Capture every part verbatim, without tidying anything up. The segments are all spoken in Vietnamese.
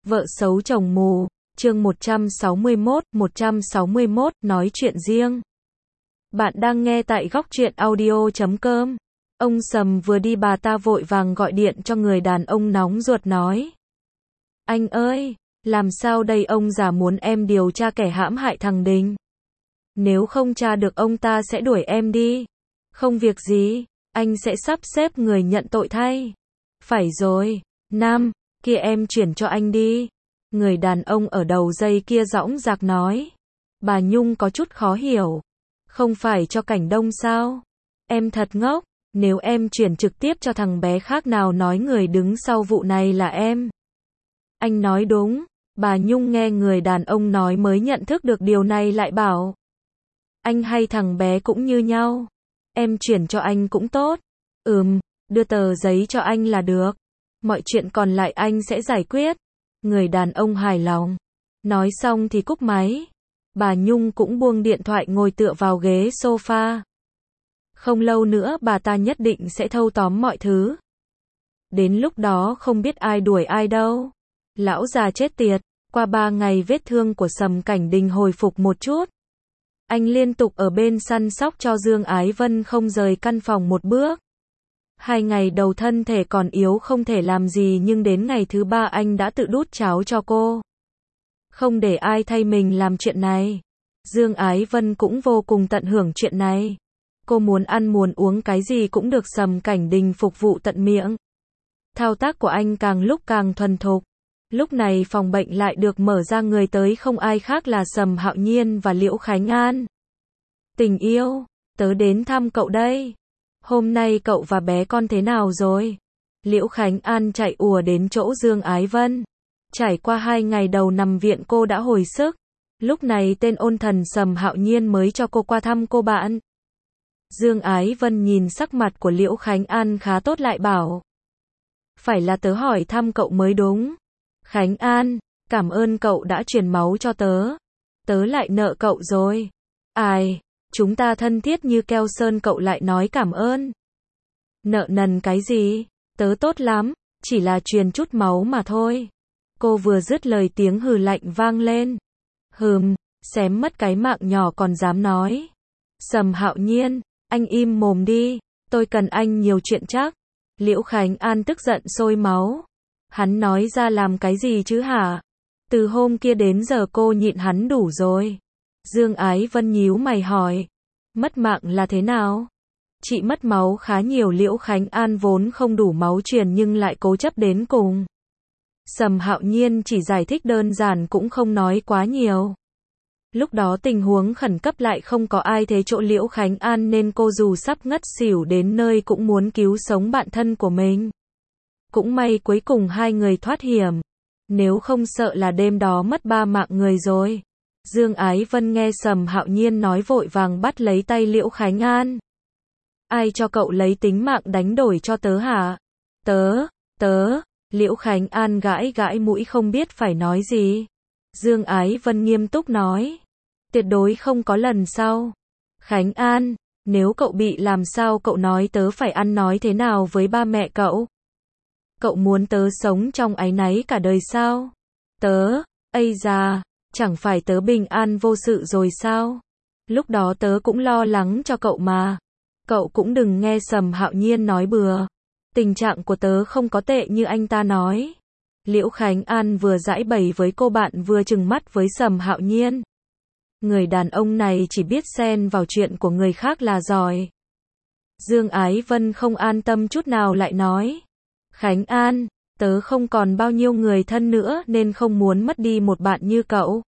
Vợ xấu chồng mù, chương một trăm sáu mươi mốt, một trăm sáu mươi mốt, nói chuyện riêng. Bạn đang nghe tại góc truyện audio chấm com. Ông Sầm vừa đi bà ta vội vàng gọi điện cho người đàn ông nóng ruột nói. Anh ơi, làm sao đây, ông già muốn em điều tra kẻ hãm hại thằng Đình. Nếu không tra được ông ta sẽ đuổi em đi. Không việc gì, anh sẽ sắp xếp người nhận tội thay. Phải rồi, Nam, kia em chuyển cho anh đi. Người đàn ông ở đầu dây kia dõng dạc nói. Bà Nhung có chút khó hiểu. Không phải cho Cảnh Đông sao? Em thật ngốc, nếu em chuyển trực tiếp cho thằng bé khác nào nói người đứng sau vụ này là em. Anh nói đúng, bà Nhung nghe người đàn ông nói mới nhận thức được điều này lại bảo. Anh hay thằng bé cũng như nhau. Em chuyển cho anh cũng tốt. Ừm, đưa tờ giấy cho anh là được. Mọi chuyện còn lại anh sẽ giải quyết. Người đàn ông hài lòng. Nói xong thì cúp máy. Bà Nhung cũng buông điện thoại ngồi tựa vào ghế sofa. Không lâu nữa bà ta nhất định sẽ thâu tóm mọi thứ. Đến lúc đó không biết ai đuổi ai đâu. Lão già chết tiệt. Qua ba ngày vết thương của Sầm Cảnh Đình hồi phục một chút. Anh liên tục ở bên săn sóc cho Dương Ái Vân không rời căn phòng một bước. Hai ngày đầu thân thể còn yếu không thể làm gì, nhưng đến ngày thứ ba anh đã tự đút cháo cho cô. Không để ai thay mình làm chuyện này. Dương Ái Vân cũng vô cùng tận hưởng chuyện này. Cô muốn ăn muốn uống cái gì cũng được Sầm Cảnh Đình phục vụ tận miệng. Thao tác của anh càng lúc càng thuần thục. Lúc này phòng bệnh lại được mở ra, người tới không ai khác là Sầm Hạo Nhiên và Liễu Khánh An. Tình yêu, tớ đến thăm cậu đây. Hôm nay cậu và bé con thế nào rồi? Liễu Khánh An chạy ùa đến chỗ Dương Ái Vân. Trải qua hai ngày đầu nằm viện cô đã hồi sức. Lúc này tên ôn thần Sầm Hạo Nhiên mới cho cô qua thăm cô bạn. Dương Ái Vân nhìn sắc mặt của Liễu Khánh An khá tốt lại bảo. Phải là tớ hỏi thăm cậu mới đúng. Khánh An, cảm ơn cậu đã truyền máu cho tớ. Tớ lại nợ cậu rồi. Ai, chúng ta thân thiết như keo sơn cậu lại nói cảm ơn. Nợ nần cái gì, tớ tốt lắm, chỉ là truyền chút máu mà thôi. Cô vừa dứt lời tiếng hừ lạnh vang lên. Hừm, xém mất cái mạng nhỏ còn dám nói. Sầm Hạo Nhiên, anh im mồm đi, tôi cần anh nhiều chuyện chắc. Liễu Khánh An tức giận sôi máu. Hắn nói ra làm cái gì chứ hả? Từ hôm kia đến giờ cô nhịn hắn đủ rồi. Dương Ái Vân nhíu mày hỏi. Mất mạng là thế nào? Chị mất máu khá nhiều. Liễu Khánh An vốn không đủ máu truyền nhưng lại cố chấp đến cùng. Sầm Hạo Nhiên chỉ giải thích đơn giản cũng không nói quá nhiều. Lúc đó tình huống khẩn cấp lại không có ai thế chỗ Liễu Khánh An nên cô dù sắp ngất xỉu đến nơi cũng muốn cứu sống bạn thân của mình. Cũng may cuối cùng hai người thoát hiểm. Nếu không sợ là đêm đó mất ba mạng người rồi. Dương Ái Vân nghe Sầm Hạo Nhiên nói vội vàng bắt lấy tay Liễu Khánh An. Ai cho cậu lấy tính mạng đánh đổi cho tớ hả? Tớ, tớ, Liễu Khánh An gãi gãi mũi không biết phải nói gì. Dương Ái Vân nghiêm túc nói. Tuyệt đối không có lần sau. Khánh An, nếu cậu bị làm sao cậu nói tớ phải ăn nói thế nào với ba mẹ cậu? Cậu muốn tớ sống trong áy náy cả đời sao? Tớ, ây da, chẳng phải tớ bình an vô sự rồi sao? Lúc đó tớ cũng lo lắng cho cậu mà. Cậu cũng đừng nghe Sầm Hạo Nhiên nói bừa. Tình trạng của tớ không có tệ như anh ta nói. Liễu Khánh An vừa giãi bày với cô bạn vừa trừng mắt với Sầm Hạo Nhiên. Người đàn ông này chỉ biết xen vào chuyện của người khác là giỏi. Dương Ái Vân không an tâm chút nào lại nói. Khánh An, tớ không còn bao nhiêu người thân nữa nên không muốn mất đi một bạn như cậu.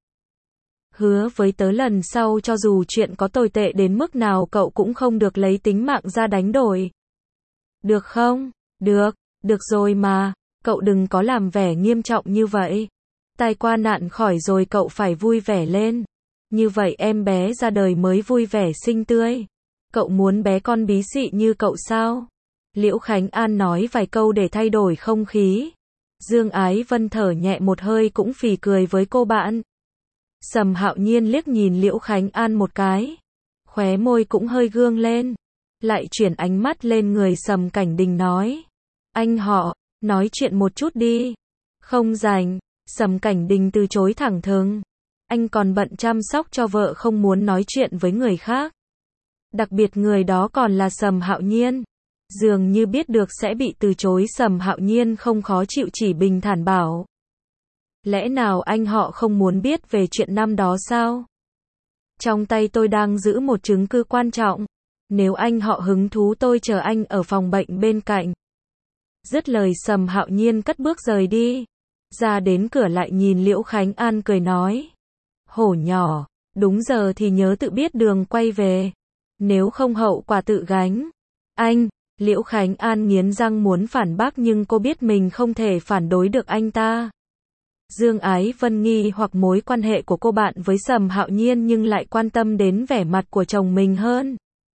Hứa với tớ lần sau cho dù chuyện có tồi tệ đến mức nào cậu cũng không được lấy tính mạng ra đánh đổi. Được không? Được, được rồi mà, cậu đừng có làm vẻ nghiêm trọng như vậy. Tai qua nạn khỏi rồi cậu phải vui vẻ lên. Như vậy em bé ra đời mới vui vẻ xinh tươi. Cậu muốn bé con bí xị như cậu sao? Liễu Khánh An nói vài câu để thay đổi không khí. Dương Ái Vân thở nhẹ một hơi cũng phì cười với cô bạn. Sầm Hạo Nhiên liếc nhìn Liễu Khánh An một cái. Khóe môi cũng hơi gương lên. Lại chuyển ánh mắt lên người Sầm Cảnh Đình nói. Anh họ, nói chuyện một chút đi. Không rảnh. Sầm Cảnh Đình từ chối thẳng thừng. Anh còn bận chăm sóc cho vợ không muốn nói chuyện với người khác. Đặc biệt người đó còn là Sầm Hạo Nhiên. Dường như biết được sẽ bị từ chối, Sầm Hạo Nhiên không khó chịu, chỉ bình thản bảo. Lẽ nào anh họ không muốn biết về chuyện năm đó sao? Trong tay tôi đang giữ một chứng cứ quan trọng. Nếu anh họ hứng thú tôi chờ anh ở phòng bệnh bên cạnh. Dứt lời Sầm Hạo Nhiên cất bước rời đi. Ra đến cửa lại nhìn Liễu Khánh An cười nói. Hổ nhỏ, đúng giờ thì nhớ tự biết đường quay về. Nếu không hậu quả tự gánh. Anh, Liễu Khánh An nghiến răng muốn phản bác nhưng cô biết mình không thể phản đối được anh ta. Dương Ái Vân nghi hoặc mối quan hệ của cô bạn với Sầm Hạo Nhiên nhưng lại quan tâm đến vẻ mặt của chồng mình hơn.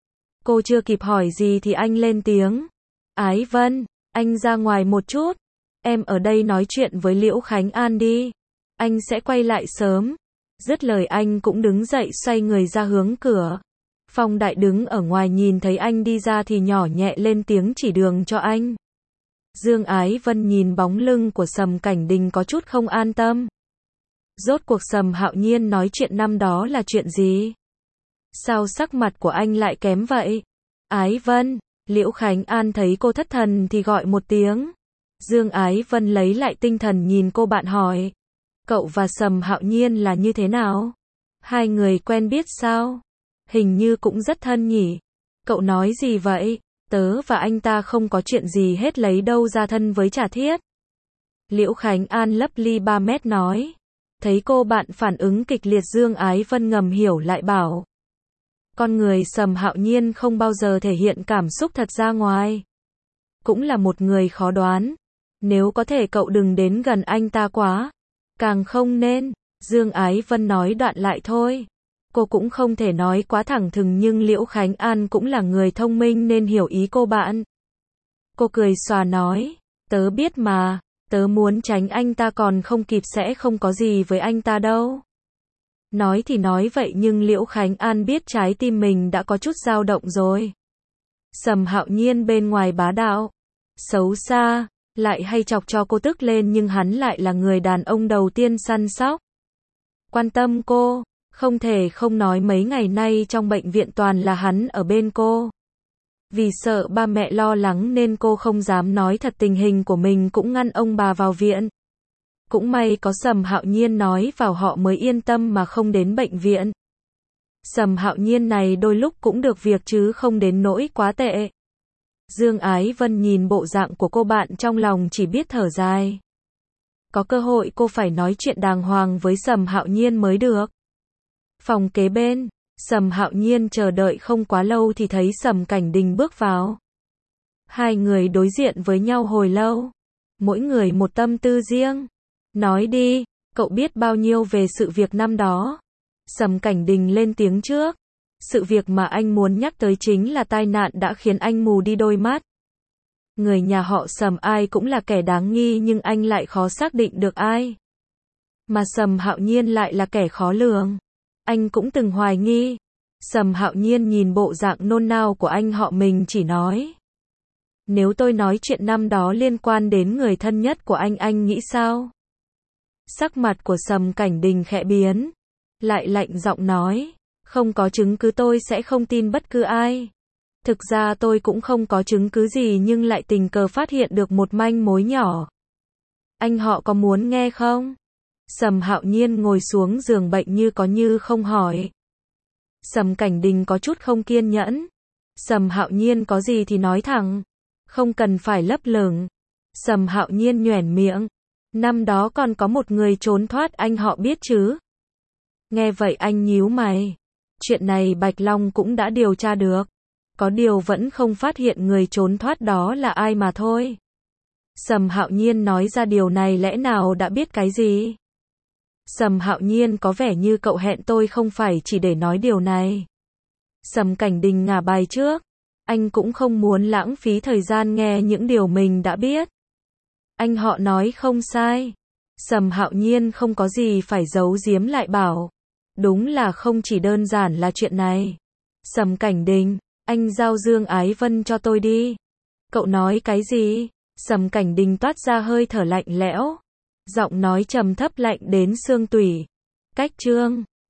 Cô chưa kịp hỏi gì thì anh lên tiếng. Ái Vân, anh ra ngoài một chút. Em ở đây nói chuyện với Liễu Khánh An đi. Anh sẽ quay lại sớm. Dứt lời anh cũng đứng dậy xoay người ra hướng cửa. Phong Đại đứng ở ngoài nhìn thấy anh đi ra thì nhỏ nhẹ lên tiếng chỉ đường cho anh. Dương Ái Vân nhìn bóng lưng của Sầm Cảnh Đình có chút không an tâm. Rốt cuộc Sầm Hạo Nhiên nói chuyện năm đó là chuyện gì? Sao sắc mặt của anh lại kém vậy? Ái Vân, Liễu Khánh An thấy cô thất thần thì gọi một tiếng. Dương Ái Vân lấy lại tinh thần nhìn cô bạn hỏi. Cậu và Sầm Hạo Nhiên là như thế nào? Hai người quen biết sao? Hình như cũng rất thân nhỉ? Cậu nói gì vậy? Tớ và anh ta không có chuyện gì hết, lấy đâu ra thân với Trà Thiết. Liễu Khánh An lấp ly ba mét nói. Thấy cô bạn phản ứng kịch liệt, Dương Ái Vân ngầm hiểu lại bảo. Con người Sầm Hạo Nhiên không bao giờ thể hiện cảm xúc thật ra ngoài. Cũng là một người khó đoán. Nếu có thể cậu đừng đến gần anh ta quá. Càng không nên. Dương Ái Vân nói đoạn lại thôi. Cô cũng không thể nói quá thẳng thừng nhưng Liễu Khánh An cũng là người thông minh nên hiểu ý cô bạn. Cô cười xòa nói. Tớ biết mà. Tớ muốn tránh anh ta còn không kịp, sẽ không có gì với anh ta đâu. Nói thì nói vậy nhưng Liễu Khánh An biết trái tim mình đã có chút dao động rồi. Sầm Hạo Nhiên bên ngoài bá đạo, xấu xa, lại hay chọc cho cô tức lên nhưng hắn lại là người đàn ông đầu tiên săn sóc. Quan tâm cô, không thể không nói mấy ngày nay trong bệnh viện toàn là hắn ở bên cô. Vì sợ ba mẹ lo lắng nên cô không dám nói thật tình hình của mình, cũng ngăn ông bà vào viện. Cũng may có Sầm Hạo Nhiên nói vào họ mới yên tâm mà không đến bệnh viện. Sầm Hạo Nhiên này đôi lúc cũng được việc chứ không đến nỗi quá tệ. Dương Ái Vân nhìn bộ dạng của cô bạn trong lòng chỉ biết thở dài. Có cơ hội cô phải nói chuyện đàng hoàng với Sầm Hạo Nhiên mới được. Phòng kế bên, Sầm Hạo Nhiên chờ đợi không quá lâu thì thấy Sầm Cảnh Đình bước vào. Hai người đối diện với nhau hồi lâu. Mỗi người một tâm tư riêng. Nói đi, cậu biết bao nhiêu về sự việc năm đó? Sầm Cảnh Đình lên tiếng trước. Sự việc mà anh muốn nhắc tới chính là tai nạn đã khiến anh mù đi đôi mắt. Người nhà họ Sầm ai cũng là kẻ đáng nghi nhưng anh lại khó xác định được ai. Mà Sầm Hạo Nhiên lại là kẻ khó lường. Anh cũng từng hoài nghi. Sầm Hạo Nhiên nhìn bộ dạng nôn nao của anh họ mình chỉ nói. Nếu tôi nói chuyện năm đó liên quan đến người thân nhất của anh, anh nghĩ sao? Sắc mặt của Sầm Cảnh Đình khẽ biến. Lại lạnh giọng nói. Không có chứng cứ tôi sẽ không tin bất cứ ai. Thực ra tôi cũng không có chứng cứ gì nhưng lại tình cờ phát hiện được một manh mối nhỏ. Anh họ có muốn nghe không? Sầm Hạo Nhiên ngồi xuống giường bệnh như có như không hỏi. Sầm Cảnh Đình có chút không kiên nhẫn. Sầm Hạo Nhiên có gì thì nói thẳng. Không cần phải lấp lửng. Sầm Hạo Nhiên nhoẻn miệng. Năm đó còn có một người trốn thoát, anh họ biết chứ? Nghe vậy anh nhíu mày. Chuyện này Bạch Long cũng đã điều tra được. Có điều vẫn không phát hiện người trốn thoát đó là ai mà thôi. Sầm Hạo Nhiên nói ra điều này lẽ nào đã biết cái gì? Sầm Hạo Nhiên có vẻ như cậu hẹn tôi không phải chỉ để nói điều này. Sầm Cảnh Đình ngả bài trước. Anh cũng không muốn lãng phí thời gian nghe những điều mình đã biết. Anh họ nói không sai. Sầm Hạo Nhiên không có gì phải giấu giếm lại bảo. Đúng là không chỉ đơn giản là chuyện này. Sầm Cảnh Đình, anh giao Dương Ái Vân cho tôi đi. Cậu nói cái gì? Sầm Cảnh Đình toát ra hơi thở lạnh lẽo. Giọng nói trầm thấp lạnh đến xương tủy. Cách chương